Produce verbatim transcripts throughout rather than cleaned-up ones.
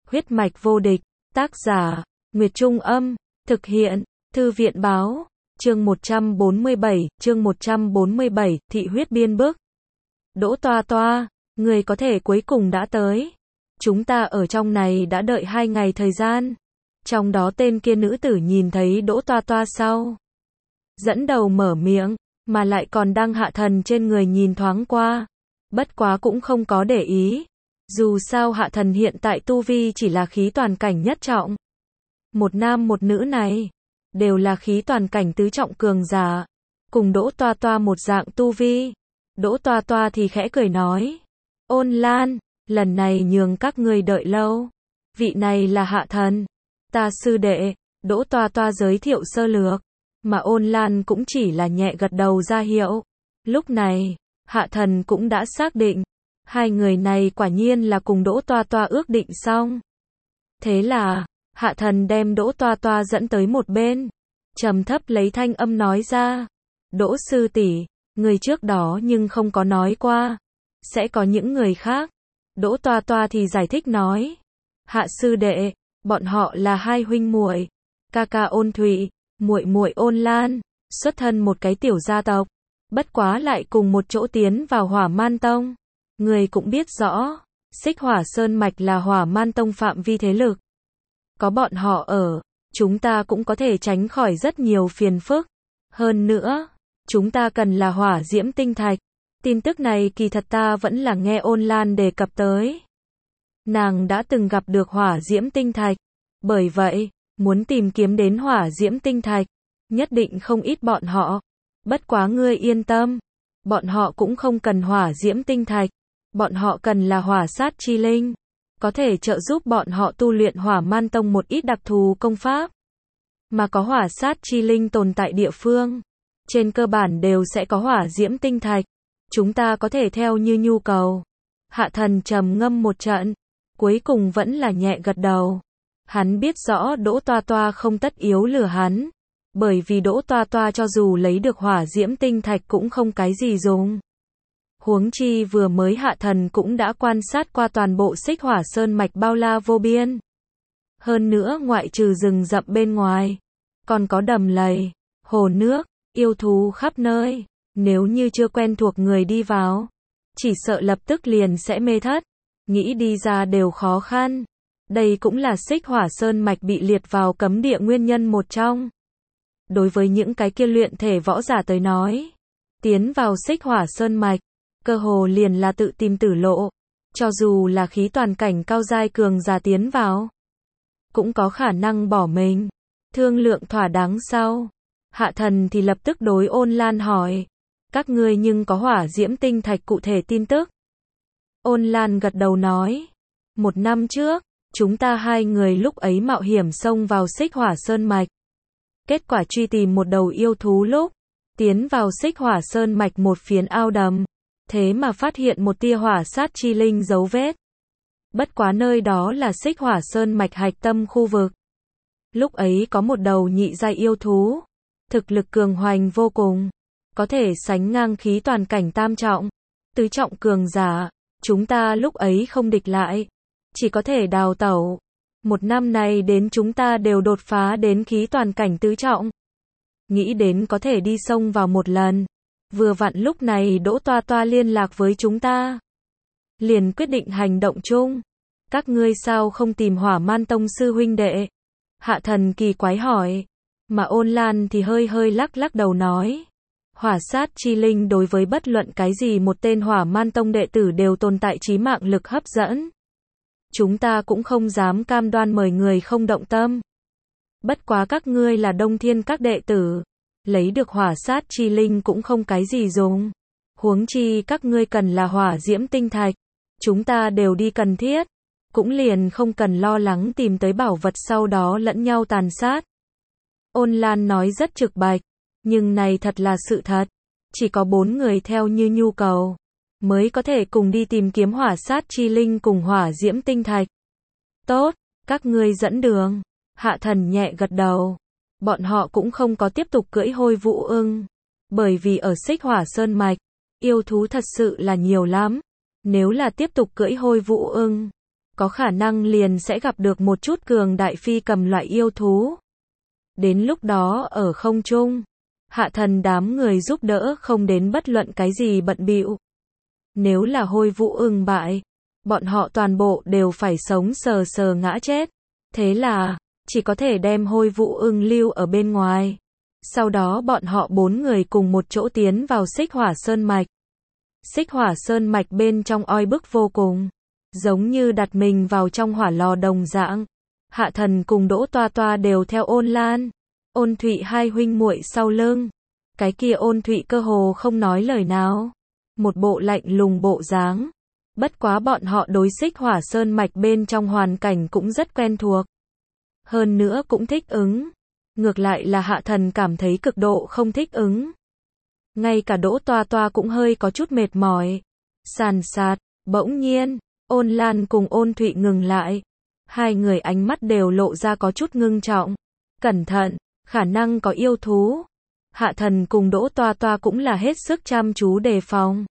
Huyết mạch vô địch, tác giả, Nguyệt Trung Âm, thực hiện, Thư viện Báo, chương một trăm bốn mươi bảy, chương một trăm bốn mươi bảy, thị huyết biên bức. Đỗ Toa Toa, người có thể cuối cùng đã tới. Chúng ta ở trong này đã đợi hai ngày thời gian. Trong đó tên kia nữ tử nhìn thấy Đỗ Toa Toa sau. Dẫn đầu mở miệng, mà lại còn đang hạ thần trên người nhìn thoáng qua. Bất quá cũng không có để ý. Dù sao hạ thần hiện tại tu vi chỉ là khí toàn cảnh nhất trọng. Một nam một nữ này, đều là khí toàn cảnh tứ trọng cường giả. Cùng Đỗ Toa Toa một dạng tu vi. Đỗ Toa Toa thì khẽ cười nói. Ôn Lan, lần này nhường các ngươi đợi lâu. Vị này là hạ thần. Ta sư đệ, Đỗ Toa Toa giới thiệu sơ lược. Mà Ôn Lan cũng chỉ là nhẹ gật đầu ra hiệu. Lúc này, hạ thần cũng đã xác định. Hai người này quả nhiên là cùng Đỗ Toa Toa ước định xong. Thế là, hạ thần đem Đỗ Toa Toa dẫn tới một bên. Trầm thấp lấy thanh âm nói ra. Đỗ sư tỷ, người trước đó nhưng không có nói qua. Sẽ có những người khác. Đỗ Toa Toa thì giải thích nói. Hạ sư đệ, bọn họ là hai huynh muội, ca ca Ôn Thụy, muội muội Ôn Lan, xuất thân một cái tiểu gia tộc, bất quá lại cùng một chỗ tiến vào Hỏa Man Tông. Người cũng biết rõ, Xích Hỏa Sơn mạch là Hỏa Man Tông phạm vi thế lực. Có bọn họ ở, chúng ta cũng có thể tránh khỏi rất nhiều phiền phức. Hơn nữa, chúng ta cần là hỏa diễm tinh thạch. Tin tức này kỳ thật ta vẫn là nghe Ôn Lan đề cập tới. Nàng đã từng gặp được hỏa diễm tinh thạch. Bởi vậy, muốn tìm kiếm đến hỏa diễm tinh thạch, nhất định không ít bọn họ. Bất quá ngươi yên tâm, bọn họ cũng không cần hỏa diễm tinh thạch. Bọn họ cần là hỏa sát chi linh. Có thể trợ giúp bọn họ tu luyện Hỏa Man Tông một ít đặc thù công pháp. Mà có hỏa sát chi linh tồn tại địa phương, trên cơ bản đều sẽ có hỏa diễm tinh thạch. Chúng ta có thể theo như nhu cầu. Hạ thần trầm ngâm một trận, cuối cùng vẫn là nhẹ gật đầu. Hắn biết rõ Đỗ Toa Toa không tất yếu lừa hắn. Bởi vì Đỗ Toa Toa cho dù lấy được hỏa diễm tinh thạch cũng không cái gì dùng. Huống chi vừa mới hạ thần cũng đã quan sát qua toàn bộ Xích Hỏa Sơn mạch bao la vô biên. Hơn nữa ngoại trừ rừng rậm bên ngoài, còn có đầm lầy, hồ nước, yêu thú khắp nơi. Nếu như chưa quen thuộc người đi vào, chỉ sợ lập tức liền sẽ mê thất. Nghĩ đi ra đều khó khăn. Đây cũng là Xích Hỏa Sơn mạch bị liệt vào cấm địa nguyên nhân một trong. Đối với những cái kia luyện thể võ giả tới nói, tiến vào Xích Hỏa Sơn mạch, cơ hồ liền là tự tìm tử lộ. Cho dù là khí toàn cảnh cao giai cường giả tiến vào, cũng có khả năng bỏ mình. Thương lượng thỏa đáng sau, hạ thần thì lập tức đối Ôn Lan hỏi. Các ngươi nhưng có hỏa diễm tinh thạch cụ thể tin tức? Ôn Lan gật đầu nói. Một năm trước, chúng ta hai người lúc ấy mạo hiểm xông vào Xích Hỏa Sơn mạch. Kết quả truy tìm một đầu yêu thú lúc tiến vào Xích Hỏa Sơn mạch một phiến ao đầm. Thế mà phát hiện một tia hỏa sát chi linh dấu vết. Bất quá nơi đó là Xích Hỏa Sơn mạch hạch tâm khu vực. Lúc ấy có một đầu nhị giai yêu thú, thực lực cường hoành vô cùng, có thể sánh ngang khí toàn cảnh tam trọng, tứ trọng cường giả. Chúng ta lúc ấy không địch lại, chỉ có thể đào tẩu. Một năm này đến chúng ta đều đột phá đến khí toàn cảnh tứ trọng. Nghĩ đến có thể đi sông vào một lần. Vừa vặn lúc này Đỗ Toa Toa liên lạc với chúng ta. Liền quyết định hành động chung. Các ngươi sao không tìm Hỏa Man Tông sư huynh đệ? Hạ thần kỳ quái hỏi. Mà Ôn Lan thì hơi hơi lắc lắc đầu nói. Hỏa sát chi linh đối với bất luận cái gì một tên Hỏa Man Tông đệ tử đều tồn tại chí mạng lực hấp dẫn. Chúng ta cũng không dám cam đoan mời người không động tâm. Bất quá các ngươi là Đông Thiên các đệ tử, lấy được hỏa sát chi linh cũng không cái gì dùng. Huống chi các ngươi cần là hỏa diễm tinh thạch. Chúng ta đều đi cần thiết. Cũng liền không cần lo lắng tìm tới bảo vật sau đó lẫn nhau tàn sát. Ôn Lan nói rất trực bạch. Nhưng này thật là sự thật. Chỉ có bốn người theo như nhu cầu, mới có thể cùng đi tìm kiếm hỏa sát chi linh cùng hỏa diễm tinh thạch. Tốt, các ngươi dẫn đường. Hạ thần nhẹ gật đầu. Bọn họ cũng không có tiếp tục cưỡi hôi vũ ưng. Bởi vì ở Xích Hỏa Sơn mạch, yêu thú thật sự là nhiều lắm. Nếu là tiếp tục cưỡi hôi vũ ưng, có khả năng liền sẽ gặp được một chút cường đại phi cầm loại yêu thú. Đến lúc đó ở không trung, Hạ Thần đám người giúp đỡ không đến bất luận cái gì bận bịu. Nếu là Hôi Vũ Ưng bại, bọn họ toàn bộ đều phải sống sờ sờ ngã chết. Thế là, chỉ có thể đem Hôi Vũ Ưng lưu ở bên ngoài. Sau đó bọn họ bốn người cùng một chỗ tiến vào Xích Hỏa Sơn Mạch. Xích Hỏa Sơn Mạch bên trong oi bức vô cùng, giống như đặt mình vào trong hỏa lò đồng dạng. Hạ Thần cùng Đỗ Toa Toa đều theo Ôn Lan, Ôn Thụy hai huynh muội sau lưng. Cái kia Ôn Thụy cơ hồ không nói lời nào, một bộ lạnh lùng bộ dáng. Bất quá bọn họ đối Xích Hỏa Sơn Mạch bên trong hoàn cảnh cũng rất quen thuộc. Hơn nữa cũng thích ứng. Ngược lại là Hạ Thần cảm thấy cực độ không thích ứng. Ngay cả Đỗ Toa Toa cũng hơi có chút mệt mỏi. Sàn sạt, bỗng nhiên, Ôn Lan cùng Ôn Thụy ngừng lại. Hai người ánh mắt đều lộ ra có chút ngưng trọng. Cẩn thận, khả năng có yêu thú. Hạ Thần cùng Đỗ Toa Toa cũng là hết sức chăm chú đề phòng.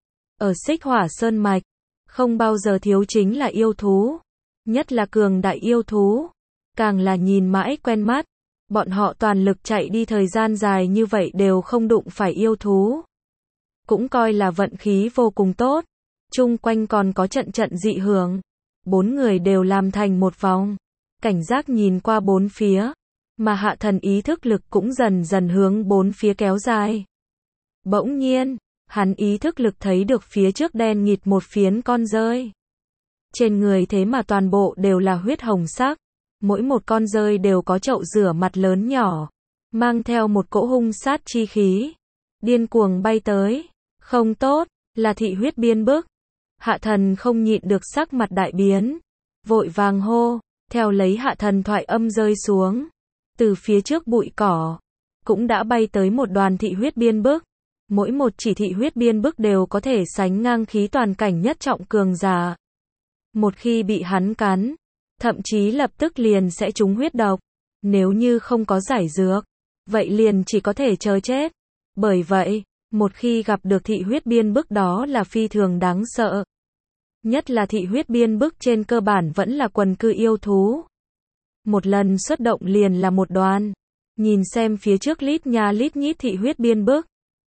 Ở Xích Hỏa Sơn Mạch, không bao giờ thiếu chính là yêu thú. Nhất là cường đại yêu thú. Càng là nhìn mãi quen mắt. Bọn họ toàn lực chạy đi thời gian dài như vậy đều không đụng phải yêu thú. Cũng coi là vận khí vô cùng tốt. Chung quanh còn có trận trận dị hưởng. Bốn người đều làm thành một vòng. Cảnh giác nhìn qua bốn phía. Mà Hạ Thần ý thức lực cũng dần dần hướng bốn phía kéo dài. Bỗng nhiên, hắn ý thức lực thấy được phía trước đen nghịt một phiến con rơi. Trên người thế mà toàn bộ đều là huyết hồng sắc. Mỗi một con rơi đều có chậu rửa mặt lớn nhỏ, mang theo một cỗ hung sát chi khí, điên cuồng bay tới. Không tốt, là thị huyết biên bức. Hạ Thần không nhịn được sắc mặt đại biến, vội vàng hô, theo lấy Hạ Thần thoại âm rơi xuống. Từ phía trước bụi cỏ, cũng đã bay tới một đoàn thị huyết biên bức. Mỗi một chỉ thị huyết biên bức đều có thể sánh ngang khí toàn cảnh nhất trọng cường giả. Một khi bị hắn cắn, thậm chí lập tức liền sẽ trúng huyết độc. Nếu như không có giải dược, vậy liền chỉ có thể chờ chết. Bởi vậy, một khi gặp được thị huyết biên bức đó là phi thường đáng sợ. Nhất là thị huyết biên bức trên cơ bản vẫn là quần cư yêu thú. Một lần xuất động liền là một đoàn. Nhìn xem phía trước lít nha lít nhít thị huyết biên bức.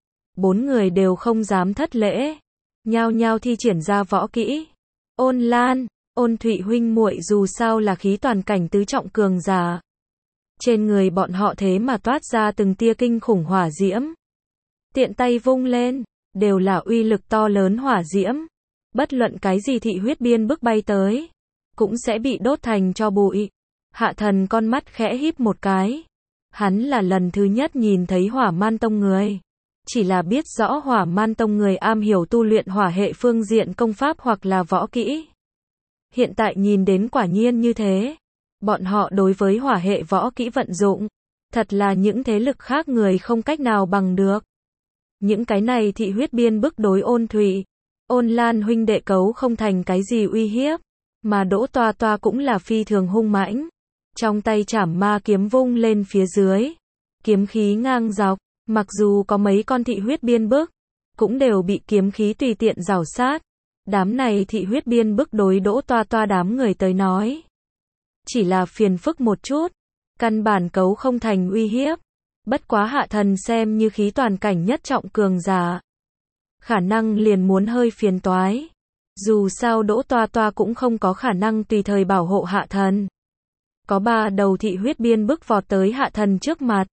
Bốn người đều không dám thất lễ. Nhao nhao thi triển ra võ kỹ. Ôn Lan, Ôn Thụy huynh muội dù sao là khí toàn cảnh tứ trọng cường giả. Trên người bọn họ thế mà toát ra từng tia kinh khủng hỏa diễm. Tiện tay vung lên, đều là uy lực to lớn hỏa diễm. Bất luận cái gì thị huyết biên bức bay tới, cũng sẽ bị đốt thành tro bụi. Hạ Thần con mắt khẽ híp một cái. Hắn là lần thứ nhất nhìn thấy Hỏa Man Tông người. Chỉ là biết rõ Hỏa Man Tông người am hiểu tu luyện hỏa hệ phương diện công pháp hoặc là võ kỹ. Hiện tại nhìn đến quả nhiên như thế. Bọn họ đối với hỏa hệ võ kỹ vận dụng, thật là những thế lực khác người không cách nào bằng được. Những cái này thị huyết biên bức đối Ôn Thụy, Ôn Lan huynh đệ cấu không thành cái gì uy hiếp. Mà Đỗ Toa Toa cũng là phi thường hung mãnh. Trong tay chảm ma kiếm vung lên phía dưới. Kiếm khí ngang dọc, mặc dù có mấy con thị huyết biên bức, cũng đều bị kiếm khí tùy tiện rào sát. Đám này thị huyết biên bức đối Đỗ Toa Toa đám người tới nói. Chỉ là phiền phức một chút. Căn bản cấu không thành uy hiếp. Bất quá Hạ Thần xem như khí toàn cảnh nhất trọng cường giả. Khả năng liền muốn hơi phiền toái. Dù sao Đỗ Toa Toa cũng không có khả năng tùy thời bảo hộ Hạ Thần. Có ba đầu thị huyết biên bức vọt tới Hạ Thần trước mặt.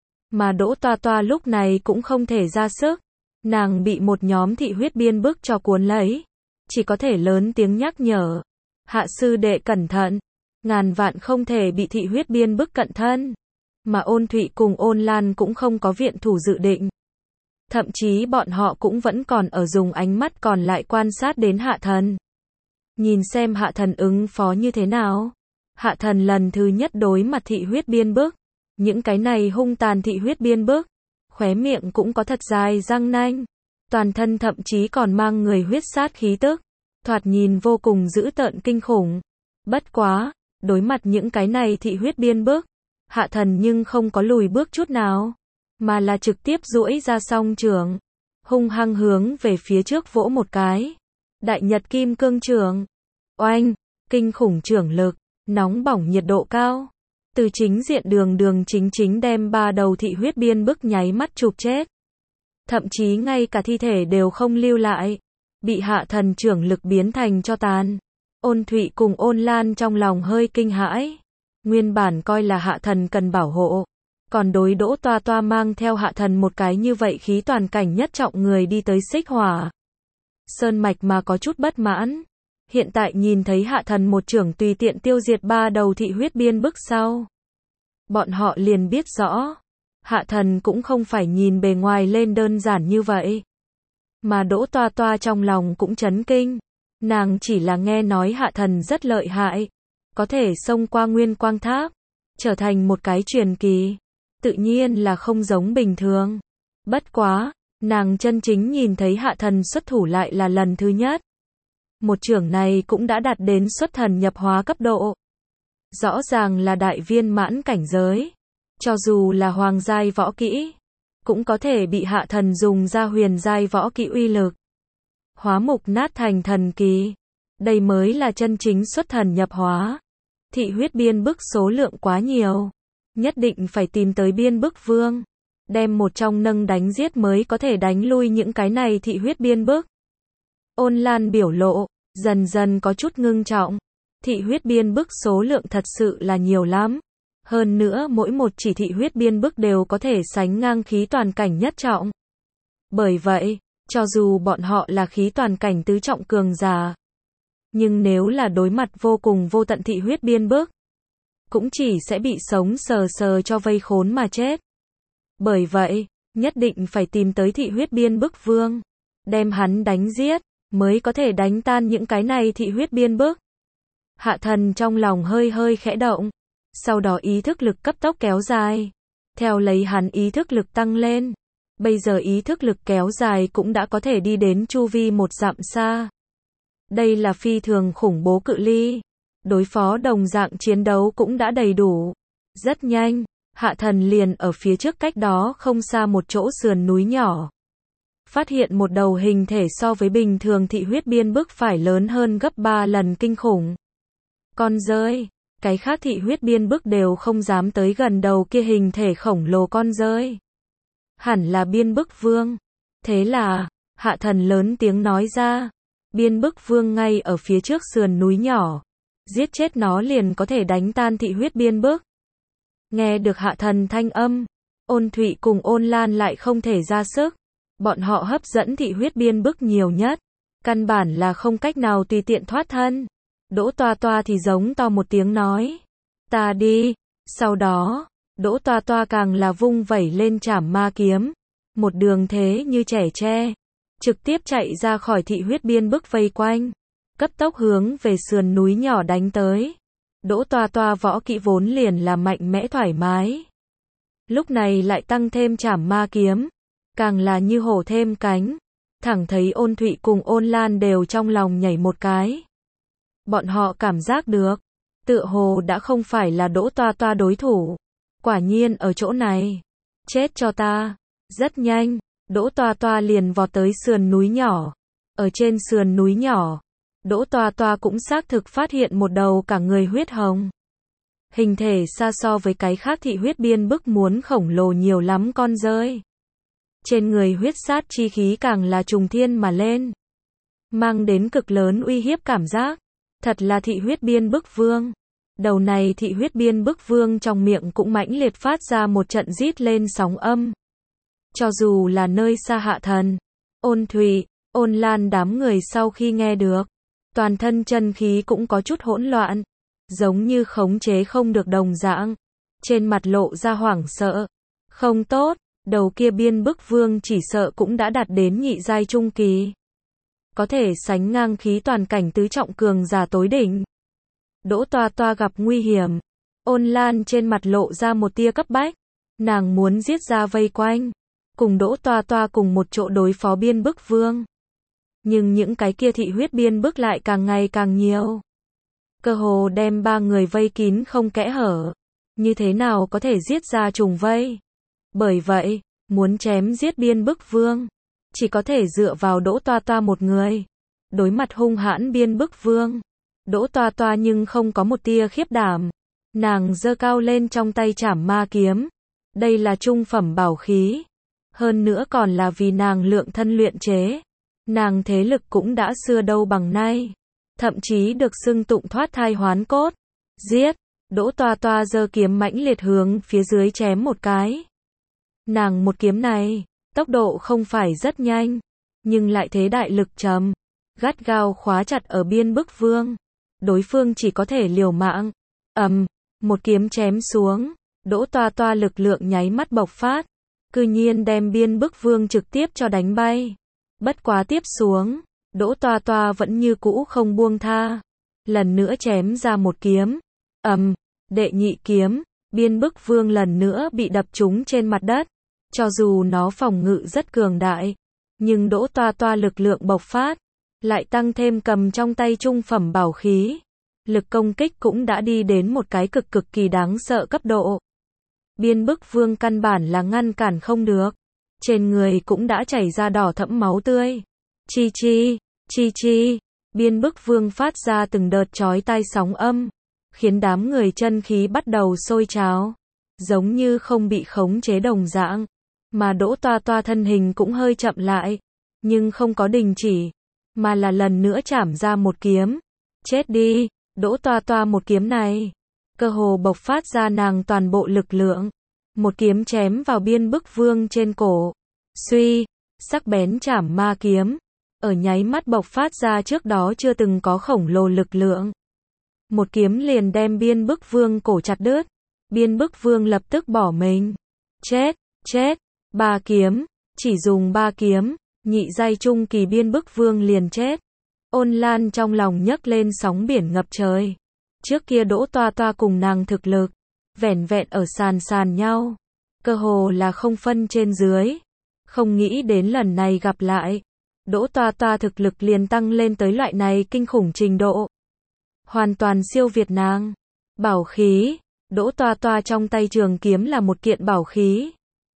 Mà Đỗ Toa Toa lúc này cũng không thể ra sức. Nàng bị một nhóm thị huyết biên bức cho cuốn lấy. Chỉ có thể lớn tiếng nhắc nhở. Hạ sư đệ cẩn thận. Ngàn vạn không thể bị thị huyết biên bức cận thân. Mà Ôn Thụy cùng Ôn Lan cũng không có viện thủ dự định. Thậm chí bọn họ cũng vẫn còn ở dùng ánh mắt còn lại quan sát đến Hạ Thần. Nhìn xem Hạ Thần ứng phó như thế nào. Hạ Thần lần thứ nhất đối mặt thị huyết biên bức. Những cái này hung tàn thị huyết biên bức. Khóe miệng cũng có thật dài răng nanh. Toàn thân thậm chí còn mang người huyết sát khí tức. Thoạt nhìn vô cùng dữ tợn kinh khủng. Bất quá, đối mặt những cái này thị huyết biên bức. Hạ Thần nhưng không có lùi bước chút nào. Mà là trực tiếp duỗi ra song trường. Hung hăng hướng về phía trước vỗ một cái. Đại Nhật Kim Cương Trường. Oanh! kinh khủng trưởng lực, nóng bỏng nhiệt độ cao. Từ chính diện đường đường chính chính đem ba đầu thị huyết biên bức nháy mắt chụp chết. Thậm chí ngay cả thi thể đều không lưu lại. Bị hạ thần trưởng lực biến thành tro tàn. Ôn Thụy cùng Ôn Lan trong lòng hơi kinh hãi. Nguyên bản coi là hạ thần cần bảo hộ. Còn đối Đỗ Toa Toa mang theo hạ thần một cái như vậy khí toàn cảnh nhất trọng người đi tới Xích Hỏa Sơn mạch mà có chút bất mãn. Hiện tại nhìn thấy hạ thần một trưởng tùy tiện tiêu diệt ba đầu thị huyết biên bức sau. Bọn họ liền biết rõ. Hạ thần cũng không phải nhìn bề ngoài lên đơn giản như vậy. Mà Đỗ Toa Toa trong lòng cũng chấn kinh. Nàng chỉ là nghe nói hạ thần rất lợi hại. Có thể xông qua nguyên quang tháp. Trở thành một cái truyền kỳ. Tự nhiên là không giống bình thường. Bất quá, nàng chân chính nhìn thấy hạ thần xuất thủ lại là lần thứ nhất. Một trưởng này cũng đã đạt đến xuất thần nhập hóa cấp độ. Rõ ràng là đại viên mãn cảnh giới. Cho dù là hoàng giai võ kỹ, cũng có thể bị hạ thần dùng ra huyền giai võ kỹ uy lực. Hóa mục nát thành thần kỳ. Đây mới là chân chính xuất thần nhập hóa. Thị huyết biên bức số lượng quá nhiều. Nhất định phải tìm tới biên bức vương. Đem một trong nâng đánh giết mới có thể đánh lui những cái này thị huyết biên bức. Ôn Lan biểu lộ, dần dần có chút ngưng trọng. Thị huyết biên bức số lượng thật sự là nhiều lắm. Hơn nữa mỗi một chỉ thị huyết biên bức đều có thể sánh ngang khí toàn cảnh nhất trọng. Bởi vậy, cho dù bọn họ là khí toàn cảnh tứ trọng cường giả, nhưng nếu là đối mặt vô cùng vô tận thị huyết biên bức, cũng chỉ sẽ bị sống sờ sờ cho vây khốn mà chết. Bởi vậy, nhất định phải tìm tới thị huyết biên bức vương, đem hắn đánh giết, mới có thể đánh tan những cái này thị huyết biên bức. Hạ thần trong lòng hơi hơi khẽ động, sau đó ý thức lực cấp tốc kéo dài. Theo lấy hắn ý thức lực tăng lên, bây giờ ý thức lực kéo dài cũng đã có thể đi đến chu vi một dặm xa. Đây là phi thường khủng bố cự ly. Đối phó đồng dạng chiến đấu cũng đã đầy đủ. Rất nhanh, hạ thần liền ở phía trước cách đó không xa một chỗ sườn núi nhỏ. Phát hiện một đầu hình thể so với bình thường thị huyết biên bức phải lớn hơn gấp ba lần kinh khủng. Con rơi, cái khác thị huyết biên bức đều không dám tới gần đầu kia hình thể khổng lồ con rơi. Hẳn là biên bức vương. Thế là, hạ thần lớn tiếng nói ra, biên bức vương ngay ở phía trước sườn núi nhỏ. Giết chết nó liền có thể đánh tan thị huyết biên bức. Nghe được hạ thần thanh âm, Ôn Thụy cùng Ôn Lan lại không thể ra sức. Bọn họ hấp dẫn thị huyết biên bức nhiều nhất. Căn bản là không cách nào tùy tiện thoát thân. Đỗ Toa Toa thì giống to một tiếng nói. Ta đi. Sau đó, Đỗ Toa Toa càng là vung vẩy lên trảm ma kiếm. Một đường thế như trẻ tre. Trực tiếp chạy ra khỏi thị huyết biên bức vây quanh. Cấp tốc hướng về sườn núi nhỏ đánh tới. Đỗ Toa Toa võ kỹ vốn liền là mạnh mẽ thoải mái. Lúc này lại tăng thêm trảm ma kiếm. Càng là như hổ thêm cánh. Thẳng thấy Ôn Thụy cùng Ôn Lan đều trong lòng nhảy một cái. Bọn họ cảm giác được. Tựa hồ đã không phải là Đỗ Toa Toa đối thủ. Quả nhiên ở chỗ này. Chết cho ta. Rất nhanh, Đỗ Toa Toa liền vọt tới sườn núi nhỏ. Ở trên sườn núi nhỏ, Đỗ Toa Toa cũng xác thực phát hiện một đầu cả người huyết hồng. Hình thể xa so với cái khác thị huyết biên bức muốn khổng lồ nhiều lắm con rơi. Trên người huyết sát chi khí càng là trùng thiên mà lên. Mang đến cực lớn uy hiếp cảm giác. Thật là thị huyết biên bức vương. Đầu này thị huyết biên bức vương trong miệng cũng mãnh liệt phát ra một trận rít lên sóng âm. Cho dù là nơi xa hạ thần, Ôn Thụy, Ôn Lan đám người sau khi nghe được, toàn thân chân khí cũng có chút hỗn loạn, giống như khống chế không được đồng dạng, trên mặt lộ ra hoảng sợ. Không tốt, đầu kia biên bức vương chỉ sợ cũng đã đạt đến nhị giai trung kỳ. Có thể sánh ngang khí toàn cảnh tứ trọng cường giả tối đỉnh. Đỗ Toa Toa gặp nguy hiểm. Ôn Lan trên mặt lộ ra một tia cấp bách. Nàng muốn giết ra vây quanh. Cùng Đỗ Toa Toa cùng một chỗ đối phó biên bức vương. Nhưng những cái kia thị huyết biên bức lại càng ngày càng nhiều. Cơ hồ đem ba người vây kín không kẽ hở. Như thế nào có thể giết ra trùng vây? Bởi vậy, muốn chém giết biên bức vương, chỉ có thể dựa vào Đỗ Toa Toa một người. Đối mặt hung hãn biên bức vương, Đỗ Toa Toa nhưng không có một tia khiếp đảm. Nàng giơ cao lên trong tay trảm ma kiếm. Đây là trung phẩm bảo khí. Hơn nữa còn là vì nàng lượng thân luyện chế. Nàng thế lực cũng đã xưa đâu bằng nay. Thậm chí được xưng tụng thoát thai hoán cốt. Giết! Đỗ Toa Toa giơ kiếm mãnh liệt hướng phía dưới chém một cái. Nàng một kiếm này, tốc độ không phải rất nhanh, nhưng lại thế đại lực trầm, gắt gao khóa chặt ở Biên Bức Vương. Đối phương chỉ có thể liều mạng. Ầm, một kiếm chém xuống, Đỗ Toa Toa lực lượng nháy mắt bộc phát, cư nhiên đem Biên Bức Vương trực tiếp cho đánh bay. Bất quá tiếp xuống, Đỗ Toa Toa vẫn như cũ không buông tha, lần nữa chém ra một kiếm. Ầm, đệ nhị kiếm, Biên Bức Vương lần nữa bị đập trúng trên mặt đất. Cho dù nó phòng ngự rất cường đại, nhưng Đỗ Toa Toa lực lượng bộc phát, lại tăng thêm cầm trong tay trung phẩm bảo khí. Lực công kích cũng đã đi đến một cái cực cực kỳ đáng sợ cấp độ. Biên Bức Vương căn bản là ngăn cản không được. Trên người cũng đã chảy ra đỏ thẫm máu tươi. Chi chi, chi chi, Biên Bức Vương phát ra từng đợt chói tai sóng âm, khiến đám người chân khí bắt đầu sôi trào, giống như không bị khống chế đồng dạng. Mà Đỗ Toa Toa thân hình cũng hơi chậm lại, nhưng không có đình chỉ, mà là lần nữa chảm ra một kiếm. Chết đi, Đỗ Toa Toa một kiếm này, cơ hồ bộc phát ra nàng toàn bộ lực lượng. Một kiếm chém vào Biên Bức Vương trên cổ. Suy, sắc bén trảm ma kiếm, ở nháy mắt bộc phát ra trước đó chưa từng có khổng lồ lực lượng. Một kiếm liền đem Biên Bức Vương cổ chặt đứt. Biên Bức Vương lập tức bỏ mình. Chết, chết, ba kiếm, chỉ dùng ba kiếm, nhị giai trung kỳ Biên Bức Vương liền chết. Ôn Lan trong lòng nhấc lên sóng biển ngập trời. Trước kia Đỗ Toa Toa cùng nàng thực lực, vẻn vẹn ở sàn sàn nhau, cơ hồ là không phân trên dưới. Không nghĩ đến lần này gặp lại, Đỗ Toa Toa thực lực liền tăng lên tới loại này kinh khủng trình độ. Hoàn toàn siêu việt nàng. Bảo khí, Đỗ Toa Toa trong tay trường kiếm là một kiện bảo khí.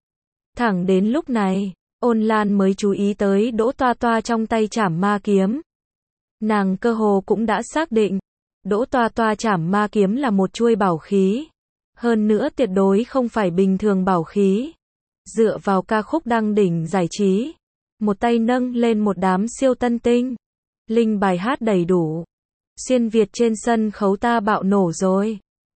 Thẳng đến lúc này, Ôn Lan mới chú ý tới Đỗ Toa Toa trong tay trảm ma kiếm. Nàng cơ hồ cũng đã xác định, Đỗ Toa Toa trảm ma kiếm là một chuôi bảo khí. Hơn nữa tuyệt đối không phải bình thường bảo khí. Dựa vào ca khúc đăng đỉnh giải trí, một tay nâng lên một đám siêu tân tinh. Linh bài hát đầy đủ. Xuyên Việt trên sân khấu ta bạo nổ rồi.